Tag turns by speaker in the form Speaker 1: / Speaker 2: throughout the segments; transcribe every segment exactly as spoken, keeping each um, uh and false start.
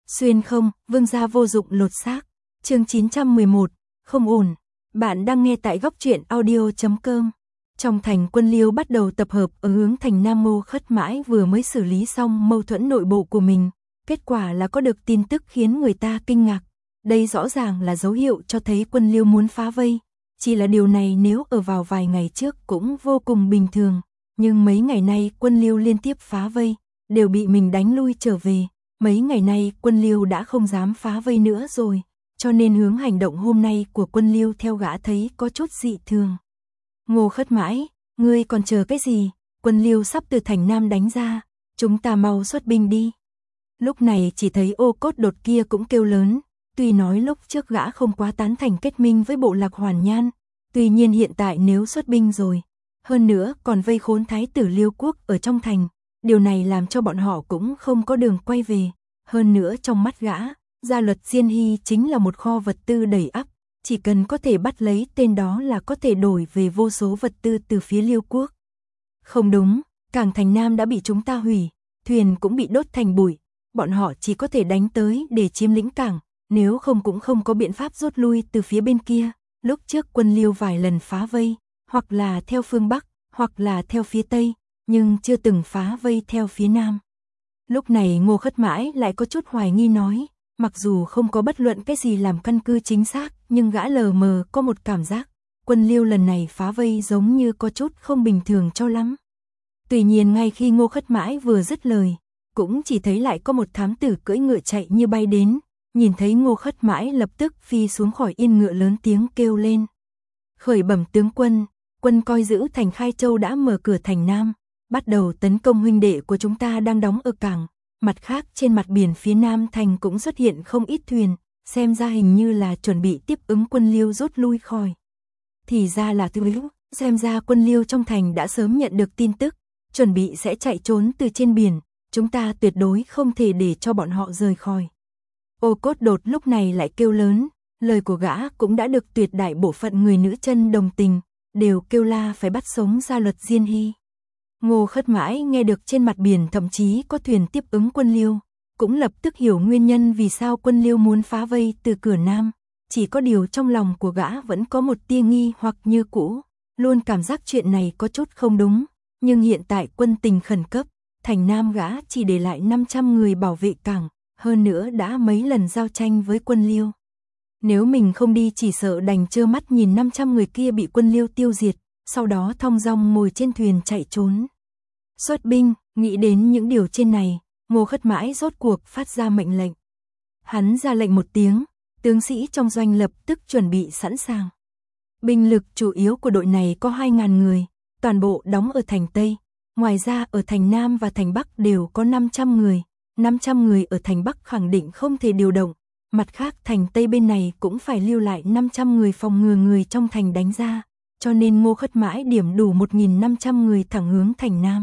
Speaker 1: Xuyên không, vương gia vô dụng lột xác. Chương chín trăm mười một, không ổn. Bạn đang nghe tại góc truyện audio chấm com. Trong thành, quân Liêu bắt đầu tập hợp ở hướng thành Nam. Ngô Khất Mãi vừa mới xử lý xong mâu thuẫn nội bộ của mình, kết quả là có được tin tức khiến người ta kinh ngạc. Đây rõ ràng là dấu hiệu cho thấy quân Liêu muốn phá vây. Chỉ là điều này nếu ở vào vài ngày trước cũng vô cùng bình thường, nhưng mấy ngày nay quân Liêu liên tiếp phá vây, đều bị mình đánh lui trở về. Mấy ngày nay quân Liêu đã không dám phá vây nữa rồi, cho nên hướng hành động hôm nay của quân Liêu theo gã thấy có chút dị thường. Ngô Khất Mãi, ngươi còn chờ cái gì? Quân Liêu sắp từ thành Nam đánh ra, chúng ta mau xuất binh đi. Lúc này chỉ thấy Ô Cốt Đột kia cũng kêu lớn, tuy nói lúc trước gã không quá tán thành kết minh với bộ lạc Hoàn Nhan, tuy nhiên hiện tại nếu xuất binh rồi, hơn nữa còn vây khốn thái tử Liêu Quốc ở trong thành, điều này làm cho bọn họ cũng không có đường quay về. Hơn nữa trong mắt gã, Gia Luật Diên Hy chính là một kho vật tư đầy ắp, chỉ cần có thể bắt lấy tên đó là có thể đổi về vô số vật tư từ phía Liêu Quốc. Không đúng, cảng thành Nam đã bị chúng ta hủy, thuyền cũng bị đốt thành bụi, bọn họ chỉ có thể đánh tới để chiếm lĩnh cảng, nếu không cũng không có biện pháp rút lui từ phía bên kia. Lúc trước quân Liêu vài lần phá vây, hoặc là theo phương Bắc, hoặc là theo phía Tây, nhưng chưa từng phá vây theo phía Nam. Lúc này Ngô Khất Mãi lại có chút hoài nghi nói, mặc dù không có bất luận cái gì làm căn cứ chính xác, nhưng gã lờ mờ có một cảm giác, quân Liêu lần này phá vây giống như có chút không bình thường cho lắm. Tuy nhiên ngay khi Ngô Khất Mãi vừa dứt lời, cũng chỉ thấy lại có một thám tử cưỡi ngựa chạy như bay đến, nhìn thấy Ngô Khất Mãi lập tức phi xuống khỏi yên ngựa lớn tiếng kêu lên. Khởi bẩm tướng quân, quân coi giữ thành Khai Châu đã mở cửa thành Nam, bắt đầu tấn công huynh đệ của chúng ta đang đóng ở cảng. Mặt khác trên mặt biển phía Nam thành cũng xuất hiện không ít thuyền, xem ra hình như là chuẩn bị tiếp ứng quân Liêu rút lui khỏi. Thì ra là thứ lúc, xem ra quân Liêu trong thành đã sớm nhận được tin tức, chuẩn bị sẽ chạy trốn từ trên biển, chúng ta tuyệt đối không thể để cho bọn họ rời khỏi. Ô Cốt Đột lúc này lại kêu lớn, lời của gã cũng đã được tuyệt đại bộ phận người nữ chân đồng tình, đều kêu la phải bắt sống Gia Luật Diên Hy. Ngô Khất Mãi nghe được trên mặt biển thậm chí có thuyền tiếp ứng quân Liêu, cũng lập tức hiểu nguyên nhân vì sao quân Liêu muốn phá vây từ cửa Nam, chỉ có điều trong lòng của gã vẫn có một tia nghi hoặc như cũ, luôn cảm giác chuyện này có chút không đúng, nhưng hiện tại quân tình khẩn cấp, thành Nam gã chỉ để lại năm trăm người bảo vệ cảng, hơn nữa đã mấy lần giao tranh với quân Liêu. Nếu mình không đi chỉ sợ đành trơ mắt nhìn năm trăm người kia bị quân Liêu tiêu diệt, sau đó thong dong ngồi trên thuyền chạy trốn. Xuất binh, nghĩ đến những điều trên này, Ngô Khất Mãi rốt cuộc phát ra mệnh lệnh. Hắn ra lệnh một tiếng, tướng sĩ trong doanh lập tức chuẩn bị sẵn sàng. Binh lực chủ yếu của đội này có hai nghìn người, toàn bộ đóng ở thành Tây, ngoài ra ở thành Nam và thành Bắc đều có năm trăm người, năm trăm người ở thành Bắc khẳng định không thể điều động, mặt khác thành Tây bên này cũng phải lưu lại năm trăm người phòng ngừa người trong thành đánh ra, cho nên Ngô Khất Mãi điểm đủ một nghìn năm trăm người thẳng hướng thành Nam.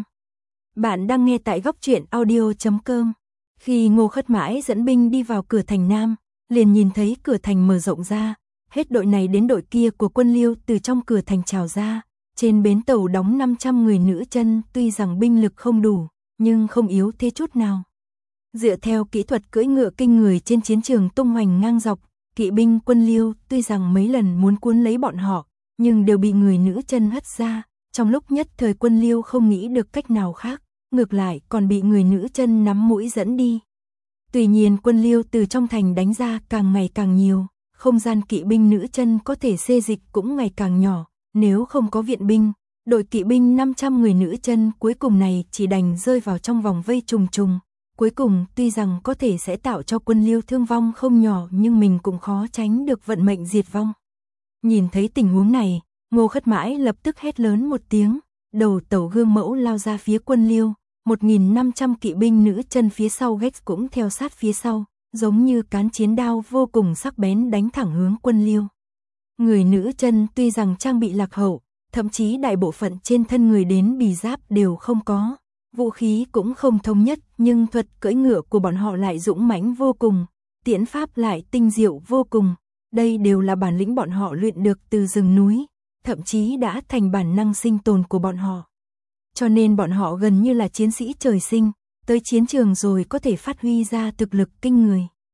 Speaker 1: Bạn đang nghe tại góc truyện audio chấm com. Khi Ngô Khất Mãi dẫn binh đi vào cửa thành Nam, liền nhìn thấy cửa thành mở rộng ra, hết đội này đến đội kia của quân Liêu từ trong cửa thành trào ra, trên bến tàu đóng năm trăm người nữ chân, tuy rằng binh lực không đủ, nhưng không yếu thế chút nào. Dựa theo kỹ thuật cưỡi ngựa kinh người trên chiến trường tung hoành ngang dọc, kỵ binh quân Liêu tuy rằng mấy lần muốn cuốn lấy bọn họ, nhưng đều bị người nữ chân hất ra, trong lúc nhất thời quân Liêu không nghĩ được cách nào khác, ngược lại còn bị người nữ chân nắm mũi dẫn đi. Tuy nhiên quân Liêu từ trong thành đánh ra càng ngày càng nhiều, không gian kỵ binh nữ chân có thể xê dịch cũng ngày càng nhỏ, nếu không có viện binh, đội kỵ binh năm trăm người nữ chân cuối cùng này chỉ đành rơi vào trong vòng vây trùng trùng. Cuối cùng tuy rằng có thể sẽ tạo cho quân Liêu thương vong không nhỏ nhưng mình cũng khó tránh được vận mệnh diệt vong. Nhìn thấy tình huống này, Ngô Khất Mãi lập tức hét lớn một tiếng, đầu tàu gương mẫu lao ra phía quân Liêu, một nghìn năm trăm kỵ binh nữ chân phía sau Gex cũng theo sát phía sau, giống như cán chiến đao vô cùng sắc bén đánh thẳng hướng quân Liêu. Người nữ chân tuy rằng trang bị lạc hậu, thậm chí đại bộ phận trên thân người đến bì giáp đều không có, vũ khí cũng không thống nhất, nhưng thuật cưỡi ngựa của bọn họ lại dũng mãnh vô cùng, tiễn pháp lại tinh diệu vô cùng, đây đều là bản lĩnh bọn họ luyện được từ rừng núi, thậm chí đã thành bản năng sinh tồn của bọn họ. Cho nên bọn họ gần như là chiến sĩ trời sinh, tới chiến trường rồi có thể phát huy ra thực lực kinh người.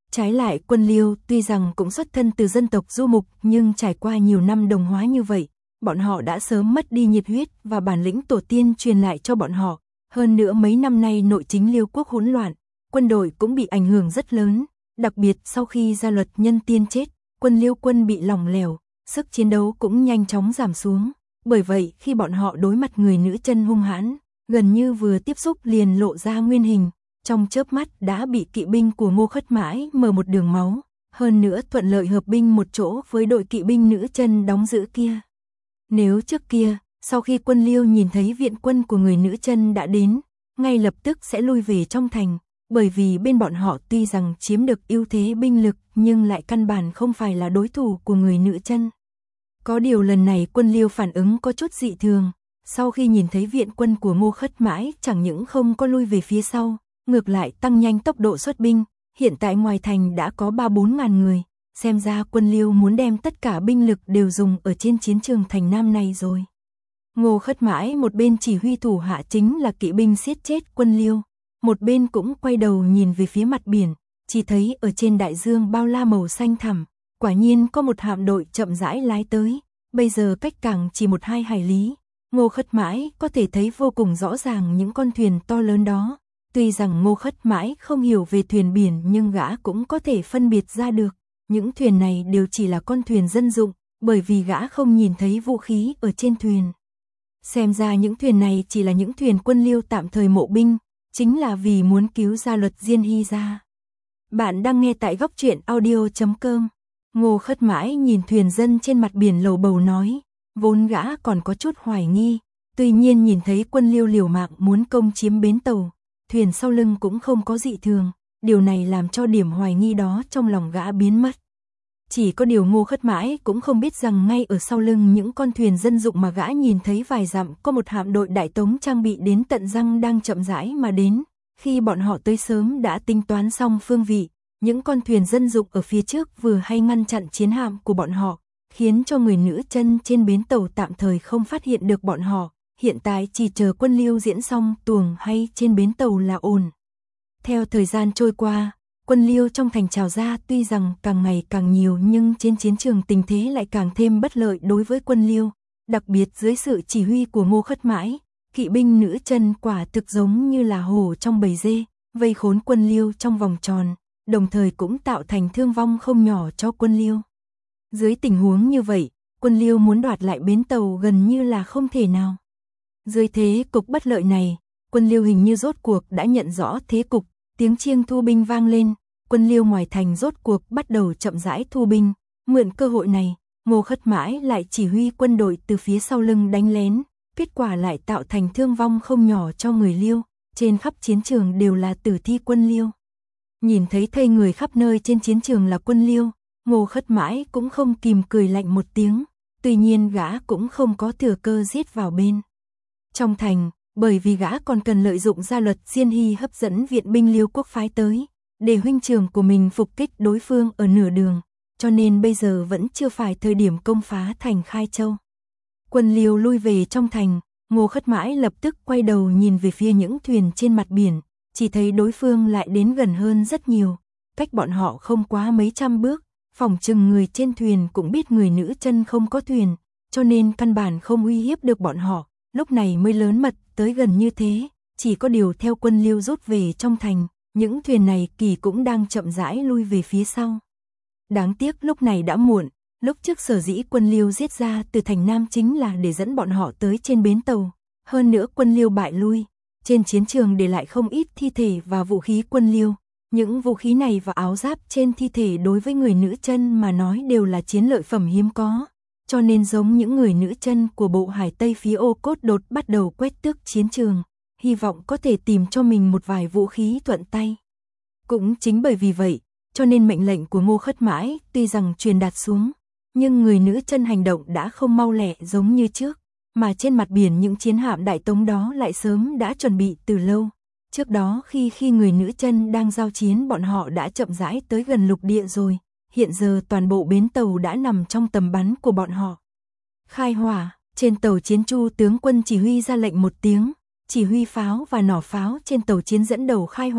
Speaker 1: Trái lại quân Liêu tuy rằng cũng xuất thân từ dân tộc du mục nhưng trải qua nhiều năm đồng hóa như vậy, bọn họ đã sớm mất đi nhiệt huyết và bản lĩnh tổ tiên truyền lại cho bọn họ. Hơn nữa mấy năm nay nội chính Liêu quốc hỗn loạn, quân đội cũng bị ảnh hưởng rất lớn, đặc biệt sau khi gia luật nhân tiên chết, quân Liêu quân bị lỏng lẻo, sức chiến đấu cũng nhanh chóng giảm xuống. Bởi vậy khi bọn họ đối mặt người nữ chân hung hãn, gần như vừa tiếp xúc liền lộ ra nguyên hình, trong chớp mắt đã bị kỵ binh của Ngô Khất Mãi mở một đường máu, hơn nữa thuận lợi hợp binh một chỗ với đội kỵ binh nữ chân đóng giữ kia. Nếu trước kia, sau khi quân Liêu nhìn thấy viện quân của người nữ chân đã đến, ngay lập tức sẽ lui về trong thành, bởi vì bên bọn họ tuy rằng chiếm được ưu thế binh lực nhưng lại căn bản không phải là đối thủ của người nữ chân. Có điều lần này quân Liêu phản ứng có chút dị thường, sau khi nhìn thấy viện quân của Ngô Khất Mãi chẳng những không có lui về phía sau, ngược lại tăng nhanh tốc độ xuất binh, hiện tại ngoài thành đã có ba bốn ngàn người, xem ra quân Liêu muốn đem tất cả binh lực đều dùng ở trên chiến trường thành Nam này rồi. Ngô Khất Mãi một bên chỉ huy thủ hạ chính là kỵ binh siết chết quân Liêu, một bên cũng quay đầu nhìn về phía mặt biển, chỉ thấy ở trên đại dương bao la màu xanh thẳm, quả nhiên có một hạm đội chậm rãi lái tới, bây giờ cách cảng chỉ một hai hải lý. Ngô Khất Mãi có thể thấy vô cùng rõ ràng những con thuyền to lớn đó. Tuy rằng Ngô Khất Mãi không hiểu về thuyền biển nhưng gã cũng có thể phân biệt ra được. Những thuyền này đều chỉ là con thuyền dân dụng, bởi vì gã không nhìn thấy vũ khí ở trên thuyền. Xem ra những thuyền này chỉ là những thuyền quân Liêu tạm thời mộ binh, chính là vì muốn cứu gia luật Diên Hy ra. Bạn đang nghe tại góc truyện audio chấm com. Ngô Khất Mãi nhìn thuyền dân trên mặt biển lầu bầu nói, vốn gã còn có chút hoài nghi, tuy nhiên nhìn thấy quân Liêu liều mạng muốn công chiếm bến tàu, thuyền sau lưng cũng không có dị thường, điều này làm cho điểm hoài nghi đó trong lòng gã biến mất. Chỉ có điều Ngô Khất Mãi cũng không biết rằng ngay ở sau lưng những con thuyền dân dụng mà gã nhìn thấy vài dặm có một hạm đội đại tống trang bị đến tận răng đang chậm rãi mà đến, khi bọn họ tới sớm đã tính toán xong phương vị, những con thuyền dân dụng ở phía trước vừa hay ngăn chặn chiến hạm của bọn họ, khiến cho người nữ chân trên bến tàu tạm thời không phát hiện được bọn họ, hiện tại chỉ chờ quân Liêu diễn xong tuồng hay trên bến tàu là ổn. Theo thời gian trôi qua, quân Liêu trong thành trào ra tuy rằng càng ngày càng nhiều nhưng trên chiến trường tình thế lại càng thêm bất lợi đối với quân Liêu, đặc biệt dưới sự chỉ huy của Ngô Khất Mãi, kỵ binh nữ chân quả thực giống như là hổ trong bầy dê, vây khốn quân Liêu trong vòng tròn, đồng thời cũng tạo thành thương vong không nhỏ cho quân Liêu. Dưới tình huống như vậy, quân Liêu muốn đoạt lại bến tàu gần như là không thể nào. Dưới thế cục bất lợi này, quân Liêu hình như rốt cuộc đã nhận rõ thế cục, tiếng chiêng thu binh vang lên, quân Liêu ngoài thành rốt cuộc bắt đầu chậm rãi thu binh, mượn cơ hội này, Ngô Khất Mãi lại chỉ huy quân đội từ phía sau lưng đánh lén, kết quả lại tạo thành thương vong không nhỏ cho người Liêu, trên khắp chiến trường đều là tử thi quân Liêu. Nhìn thấy thây người khắp nơi trên chiến trường là quân Liêu, Ngô Khất Mãi cũng không kìm cười lạnh một tiếng, tuy nhiên gã cũng không có thừa cơ giết vào bên trong thành, bởi vì gã còn cần lợi dụng gia luật Diên Hy hấp dẫn viện binh Liêu quốc phái tới, để huynh trưởng của mình phục kích đối phương ở nửa đường, cho nên bây giờ vẫn chưa phải thời điểm công phá thành Khai Châu. Quân Liêu lui về trong thành, Ngô Khất Mãi lập tức quay đầu nhìn về phía những thuyền trên mặt biển, chỉ thấy đối phương lại đến gần hơn rất nhiều, cách bọn họ không quá mấy trăm bước, phỏng chừng người trên thuyền cũng biết người nữ chân không có thuyền, cho nên căn bản không uy hiếp được bọn họ, lúc này mới lớn mật tới gần như thế, chỉ có điều theo quân Liêu rút về trong thành, những thuyền này kỳ cũng đang chậm rãi lui về phía sau. Đáng tiếc lúc này đã muộn, lúc trước sở dĩ quân Liêu giết ra từ thành Nam chính là để dẫn bọn họ tới trên bến tàu, hơn nữa quân Liêu bại lui, trên chiến trường để lại không ít thi thể và vũ khí quân Liêu. Những vũ khí này và áo giáp trên thi thể đối với người nữ chân mà nói đều là chiến lợi phẩm hiếm có, cho nên giống những người nữ chân của bộ hải Tây phía Ô Cốt Đột bắt đầu quét tước chiến trường, hy vọng có thể tìm cho mình một vài vũ khí thuận tay. Cũng chính bởi vì vậy, cho nên mệnh lệnh của Ngô Khất Mãi tuy rằng truyền đạt xuống, nhưng người nữ chân hành động đã không mau lẹ giống như trước, mà trên mặt biển những chiến hạm đại tống đó lại sớm đã chuẩn bị từ lâu. Trước đó khi khi người nữ chân đang giao chiến bọn họ đã chậm rãi tới gần lục địa rồi, hiện giờ toàn bộ bến tàu đã nằm trong tầm bắn của bọn họ. Khai hỏa, trên tàu chiến Chu tướng quân chỉ huy ra lệnh một tiếng, chỉ huy pháo và nỏ pháo trên tàu chiến dẫn đầu khai hỏa,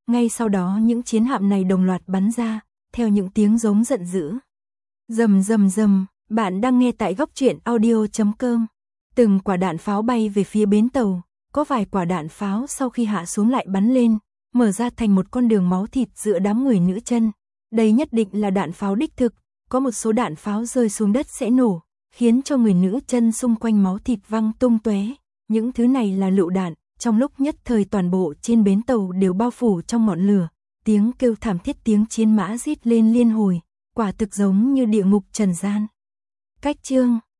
Speaker 1: ngay sau đó những chiến hạm này đồng loạt bắn ra, theo những tiếng giống giận dữ. Rầm rầm rầm, bạn đang nghe tại góc truyện audio chấm com. Từng quả đạn pháo bay về phía bến tàu, có vài quả đạn pháo sau khi hạ xuống lại bắn lên, mở ra thành một con đường máu thịt giữa đám người nữ chân. Đây nhất định là đạn pháo đích thực, có một số đạn pháo rơi xuống đất sẽ nổ, khiến cho người nữ chân xung quanh máu thịt văng tung tóe. Những thứ này là lựu đạn, trong lúc nhất thời toàn bộ trên bến tàu đều bao phủ trong ngọn lửa, tiếng kêu thảm thiết tiếng chiến mã rít lên liên hồi, quả thực giống như địa ngục trần gian. Cách chương